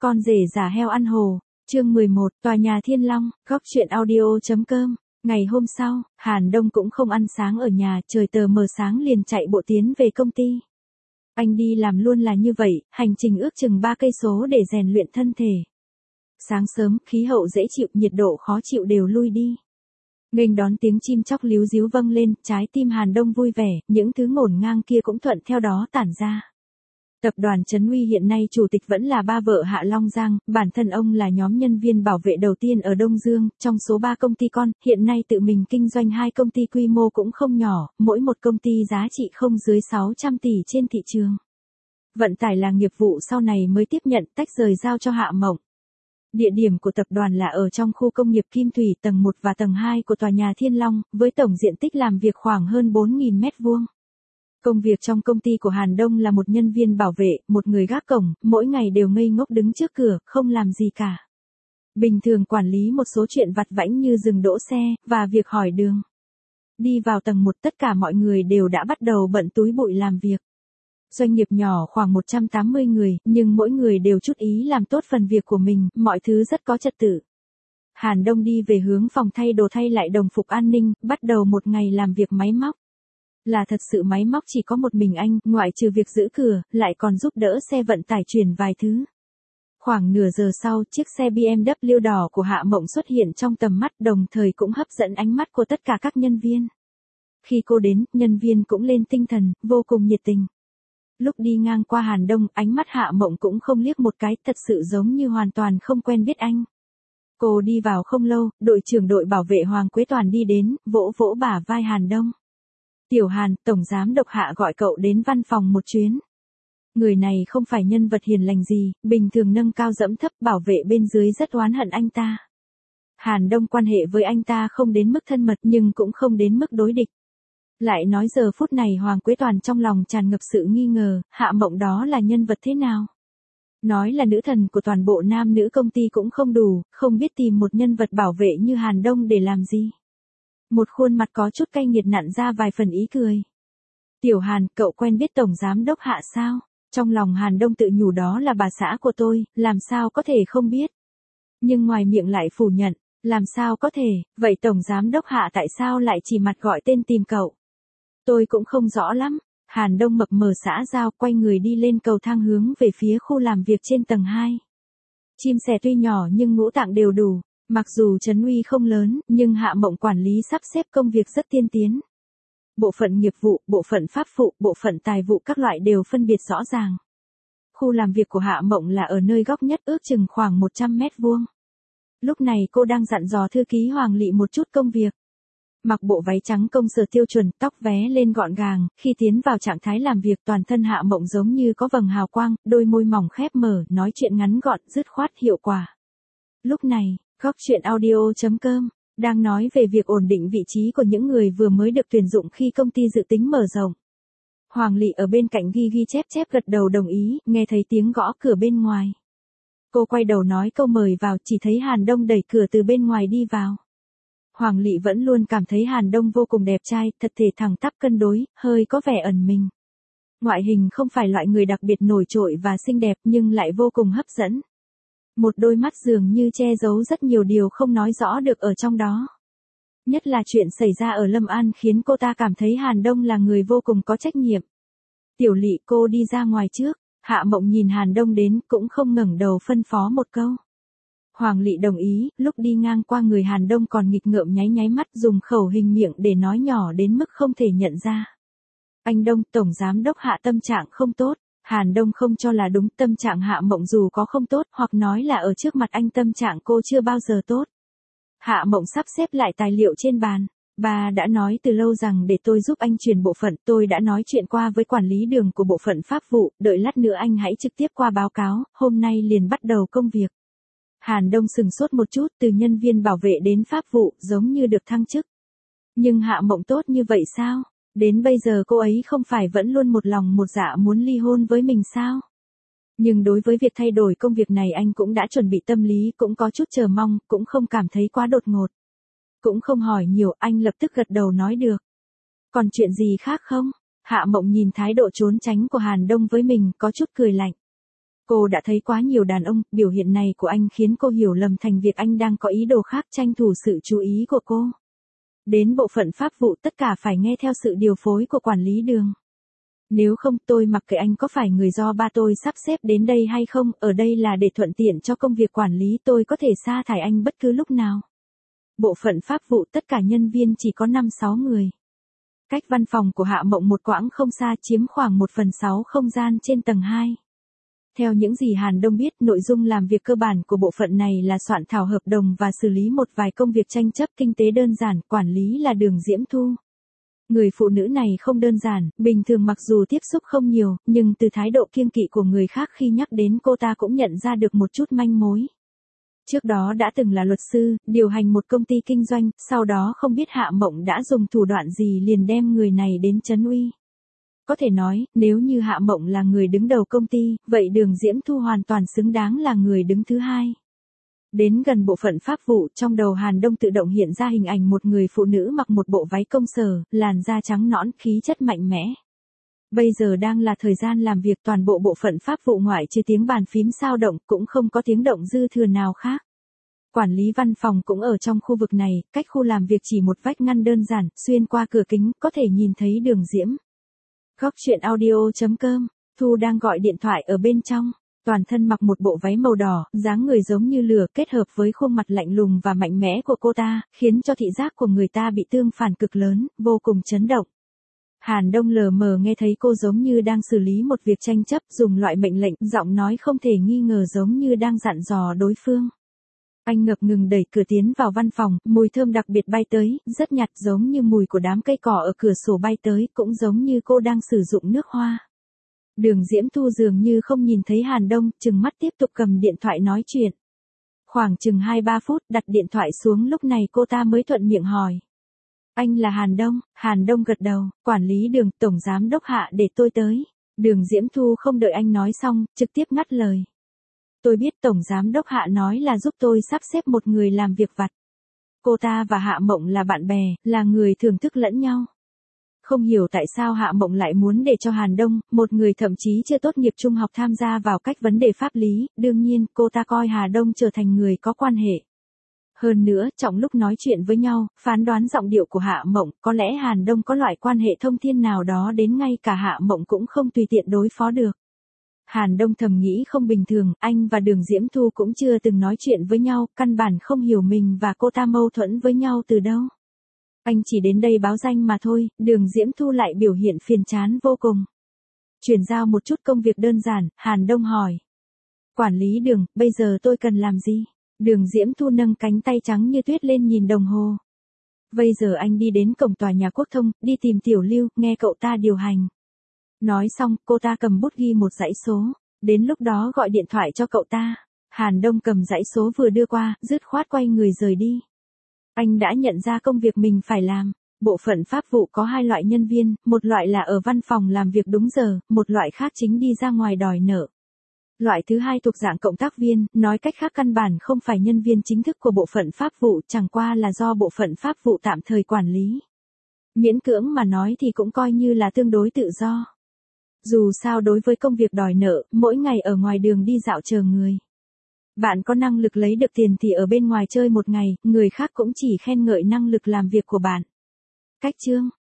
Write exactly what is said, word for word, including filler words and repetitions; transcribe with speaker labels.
Speaker 1: Con rể giả heo ăn hồ, chương mười một, tòa nhà Thiên Long, góc truyện audio chấm com. Ngày hôm sau, Hàn Đông cũng không ăn sáng ở nhà, trời tờ mờ sáng liền chạy bộ tiến về công ty. Anh đi làm luôn là như vậy, hành trình ước chừng ba cây số để rèn luyện thân thể. Sáng sớm, khí hậu dễ chịu, nhiệt độ khó chịu đều lui đi. Nghênh đón tiếng chim chóc líu ríu vang lên, trái tim Hàn Đông vui vẻ, những thứ ngổn ngang kia cũng thuận theo đó tản ra. Tập đoàn Trấn Uy hiện nay chủ tịch vẫn là ba vợ Hạ Long Giang, bản thân ông là nhóm nhân viên bảo vệ đầu tiên ở Đông Dương, trong số ba công ty con, hiện nay tự mình kinh doanh hai công ty quy mô cũng không nhỏ, mỗi một công ty giá trị không dưới sáu trăm tỷ trên thị trường. Vận tải là nghiệp vụ sau này mới tiếp nhận, tách rời giao cho Hạ Mộng. Địa điểm của tập đoàn là ở trong khu công nghiệp Kim Thủy tầng một và tầng hai của tòa nhà Thiên Long, với tổng diện tích làm việc khoảng hơn bốn nghìn mét vuông. Công việc trong công ty của Hàn Đông là một nhân viên bảo vệ, một người gác cổng, mỗi ngày đều ngây ngốc đứng trước cửa, không làm gì cả. Bình thường quản lý một số chuyện vặt vãnh như dừng đỗ xe, và việc hỏi đường. Đi vào tầng một tất cả mọi người đều đã bắt đầu bận túi bụi làm việc. Doanh nghiệp nhỏ khoảng một trăm tám mươi người, nhưng mỗi người đều chút ý làm tốt phần việc của mình, mọi thứ rất có trật tự. Hàn Đông đi về hướng phòng thay đồ thay lại đồng phục an ninh, bắt đầu một ngày làm việc máy móc. Là thật sự máy móc chỉ có một mình anh, ngoại trừ việc giữ cửa, lại còn giúp đỡ xe vận tải chuyển vài thứ. Khoảng nửa giờ sau, chiếc xe bê em vê đỏ của Hạ Mộng xuất hiện trong tầm mắt, đồng thời cũng hấp dẫn ánh mắt của tất cả các nhân viên. Khi cô đến, nhân viên cũng lên tinh thần, vô cùng nhiệt tình. Lúc đi ngang qua Hàn Đông, ánh mắt Hạ Mộng cũng không liếc một cái, thật sự giống như hoàn toàn không quen biết anh. Cô đi vào không lâu, đội trưởng đội bảo vệ Hoàng Quế Toàn đi đến, vỗ vỗ bả vai Hàn Đông. Tiểu Hàn, tổng giám đốc Hạ gọi cậu đến văn phòng một chuyến. Người này không phải nhân vật hiền lành gì, bình thường nâng cao dẫm thấp, bảo vệ bên dưới rất oán hận anh ta. Hàn Đông quan hệ với anh ta không đến mức thân mật nhưng cũng không đến mức đối địch. Lại nói giờ phút này Hoàng Quế Toàn trong lòng tràn ngập sự nghi ngờ, Hạ Mộng đó là nhân vật thế nào? Nói là nữ thần của toàn bộ nam nữ công ty cũng không đủ, không biết tìm một nhân vật bảo vệ như Hàn Đông để làm gì. Một khuôn mặt có chút cay nghiệt nặn ra vài phần ý cười. Tiểu Hàn, cậu quen biết tổng giám đốc Hạ sao? Trong lòng Hàn Đông tự nhủ đó là bà xã của tôi, làm sao có thể không biết. Nhưng ngoài miệng lại phủ nhận, làm sao có thể, vậy tổng giám đốc Hạ tại sao lại chỉ mặt gọi tên tìm cậu? Tôi cũng không rõ lắm. Hàn Đông mập mờ xã giao, quay người đi lên cầu thang hướng về phía khu làm việc trên tầng hai. Chim sẻ tuy nhỏ nhưng ngũ tạng đều đủ. Mặc dù Trấn Uy không lớn, nhưng Hạ Mộng quản lý sắp xếp công việc rất tiên tiến. Bộ phận nghiệp vụ, bộ phận pháp vụ, bộ phận tài vụ các loại đều phân biệt rõ ràng. Khu làm việc của Hạ Mộng là ở nơi góc nhất, ước chừng khoảng một trăm mét vuông. Lúc này cô đang dặn dò thư ký Hoàng Lị một chút công việc. Mặc bộ váy trắng công sở tiêu chuẩn, tóc vé lên gọn gàng, khi tiến vào trạng thái làm việc toàn thân Hạ Mộng giống như có vầng hào quang, đôi môi mỏng khép mở, nói chuyện ngắn gọn, dứt khoát, hiệu quả. Lúc này, góc truyện audio chấm com đang nói về việc ổn định vị trí của những người vừa mới được tuyển dụng khi công ty dự tính mở rộng. Hoàng Lị ở bên cạnh ghi ghi chép chép gật đầu đồng ý, nghe thấy tiếng gõ cửa bên ngoài. Cô quay đầu nói câu mời vào, chỉ thấy Hàn Đông đẩy cửa từ bên ngoài đi vào. Hoàng Lị vẫn luôn cảm thấy Hàn Đông vô cùng đẹp trai, thật thể thẳng tắp cân đối, hơi có vẻ ẩn mình. Ngoại hình không phải loại người đặc biệt nổi trội và xinh đẹp nhưng lại vô cùng hấp dẫn. Một đôi mắt dường như che giấu rất nhiều điều không nói rõ được ở trong đó. Nhất là chuyện xảy ra ở Lâm An khiến cô ta cảm thấy Hàn Đông là người vô cùng có trách nhiệm. Tiểu Lị, cô đi ra ngoài trước. Hạ Mộng nhìn Hàn Đông đến cũng không ngẩng đầu phân phó một câu. Hoàng Lị đồng ý, lúc đi ngang qua người Hàn Đông còn nghịch ngợm nháy nháy mắt, dùng khẩu hình miệng để nói nhỏ đến mức không thể nhận ra. Anh Đông, tổng giám đốc Hạ tâm trạng không tốt. Hàn Đông không cho là đúng, tâm trạng Hạ Mộng dù có không tốt, hoặc nói là ở trước mặt anh tâm trạng cô chưa bao giờ tốt. Hạ Mộng sắp xếp lại tài liệu trên bàn. Bà đã nói từ lâu rằng để tôi giúp anh chuyển bộ phận, tôi đã nói chuyện qua với quản lý đường của bộ phận pháp vụ, đợi lát nữa anh hãy trực tiếp qua báo cáo, hôm nay liền bắt đầu công việc. Hàn Đông sừng sốt một chút, từ nhân viên bảo vệ đến pháp vụ, giống như được thăng chức. Nhưng Hạ Mộng tốt như vậy sao? Đến bây giờ cô ấy không phải vẫn luôn một lòng một dạ muốn ly hôn với mình sao? Nhưng đối với việc thay đổi công việc này anh cũng đã chuẩn bị tâm lý, cũng có chút chờ mong, cũng không cảm thấy quá đột ngột. Cũng không hỏi nhiều, anh lập tức gật đầu nói được. Còn chuyện gì khác không? Hạ Mộng nhìn thái độ trốn tránh của Hàn Đông với mình, có chút cười lạnh. Cô đã thấy quá nhiều đàn ông, biểu hiện này của anh khiến cô hiểu lầm thành việc anh đang có ý đồ khác tranh thủ sự chú ý của cô. Đến bộ phận pháp vụ tất cả phải nghe theo sự điều phối của quản lý Đường. Nếu không tôi mặc kệ anh có phải người do ba tôi sắp xếp đến đây hay không, ở đây là để thuận tiện cho công việc quản lý, tôi có thể sa thải anh bất cứ lúc nào. Bộ phận pháp vụ tất cả nhân viên chỉ có năm sáu người. Cách văn phòng của Hạ Mộng một quãng không xa, chiếm khoảng một phần sáu không gian trên tầng hai. Theo những gì Hàn Đông biết, nội dung làm việc cơ bản của bộ phận này là soạn thảo hợp đồng và xử lý một vài công việc tranh chấp kinh tế đơn giản, quản lý là Đường Diễm Thu. Người phụ nữ này không đơn giản, bình thường mặc dù tiếp xúc không nhiều, nhưng từ thái độ kiêng kỵ của người khác khi nhắc đến cô ta cũng nhận ra được một chút manh mối. Trước đó đã từng là luật sư, điều hành một công ty kinh doanh, sau đó không biết Hạ Mộng đã dùng thủ đoạn gì liền đem người này đến trấn uy. Có thể nói, nếu như Hạ Mộng là người đứng đầu công ty, vậy Đường Diễm Thu hoàn toàn xứng đáng là người đứng thứ hai. Đến gần bộ phận pháp vụ, trong đầu Hàn Đông tự động hiện ra hình ảnh một người phụ nữ mặc một bộ váy công sở, làn da trắng nõn, khí chất mạnh mẽ. Bây giờ đang là thời gian làm việc, toàn bộ bộ phận pháp vụ ngoại trừ tiếng bàn phím sao động, cũng không có tiếng động dư thừa nào khác. Quản lý văn phòng cũng ở trong khu vực này, cách khu làm việc chỉ một vách ngăn đơn giản, xuyên qua cửa kính, có thể nhìn thấy Đường Diễm. Góc chuyện audio chấm com, Thu đang gọi điện thoại ở bên trong. Toàn thân mặc một bộ váy màu đỏ, dáng người giống như lửa kết hợp với khuôn mặt lạnh lùng và mạnh mẽ của cô ta, khiến cho thị giác của người ta bị tương phản cực lớn, vô cùng chấn động. Hàn Đông lờ mờ nghe thấy cô giống như đang xử lý một việc tranh chấp, dùng loại mệnh lệnh, giọng nói không thể nghi ngờ giống như đang dặn dò đối phương. Anh ngập ngừng đẩy cửa tiến vào văn phòng, mùi thơm đặc biệt bay tới, rất nhạt giống như mùi của đám cây cỏ ở cửa sổ bay tới, cũng giống như cô đang sử dụng nước hoa. Đường Diễm Thu dường như không nhìn thấy Hàn Đông, chừng mắt tiếp tục cầm điện thoại nói chuyện. Khoảng chừng hai ba phút đặt điện thoại xuống, lúc này cô ta mới thuận miệng hỏi. Anh là Hàn Đông? Hàn Đông gật đầu, quản lý Đường, tổng giám đốc Hạ để tôi tới. Đường Diễm Thu không đợi anh nói xong, trực tiếp ngắt lời. Tôi biết tổng giám đốc Hạ nói là giúp tôi sắp xếp một người làm việc vặt. Cô ta và Hạ Mộng là bạn bè, là người thưởng thức lẫn nhau. Không hiểu tại sao Hạ Mộng lại muốn để cho Hàn Đông, một người thậm chí chưa tốt nghiệp trung học tham gia vào cách vấn đề pháp lý, đương nhiên cô ta coi Hà Đông trở thành người có quan hệ. Hơn nữa, trong lúc nói chuyện với nhau, phán đoán giọng điệu của Hạ Mộng, có lẽ Hàn Đông có loại quan hệ thông thiên nào đó đến ngay cả Hạ Mộng cũng không tùy tiện đối phó được. Hàn Đông thầm nghĩ không bình thường, anh và Đường Diễm Thu cũng chưa từng nói chuyện với nhau, căn bản không hiểu mình và cô ta mâu thuẫn với nhau từ đâu. Anh chỉ đến đây báo danh mà thôi, Đường Diễm Thu lại biểu hiện phiền chán vô cùng. Chuyển giao một chút công việc đơn giản, Hàn Đông hỏi. Quản lý Đường, bây giờ tôi cần làm gì? Đường Diễm Thu nâng cánh tay trắng như tuyết lên nhìn đồng hồ. Bây giờ anh đi đến cổng tòa nhà Quốc Thông, đi tìm Tiểu Lưu, nghe cậu ta điều hành. Nói xong, cô ta cầm bút ghi một dãy số. Đến lúc đó gọi điện thoại cho cậu ta. Hàn Đông cầm dãy số vừa đưa qua, dứt khoát quay người rời đi. Anh đã nhận ra công việc mình phải làm. Bộ phận pháp vụ có hai loại nhân viên, một loại là ở văn phòng làm việc đúng giờ, một loại khác chính đi ra ngoài đòi nợ. Loại thứ hai thuộc dạng cộng tác viên, nói cách khác căn bản không phải nhân viên chính thức của bộ phận pháp vụ, chẳng qua là do bộ phận pháp vụ tạm thời quản lý. Miễn cưỡng mà nói thì cũng coi như là tương đối tự do. Dù sao đối với công việc đòi nợ, mỗi ngày ở ngoài đường đi dạo chờ người. Bạn có năng lực lấy được tiền thì ở bên ngoài chơi một ngày, người khác cũng chỉ khen ngợi năng lực làm việc của bạn. Cách chương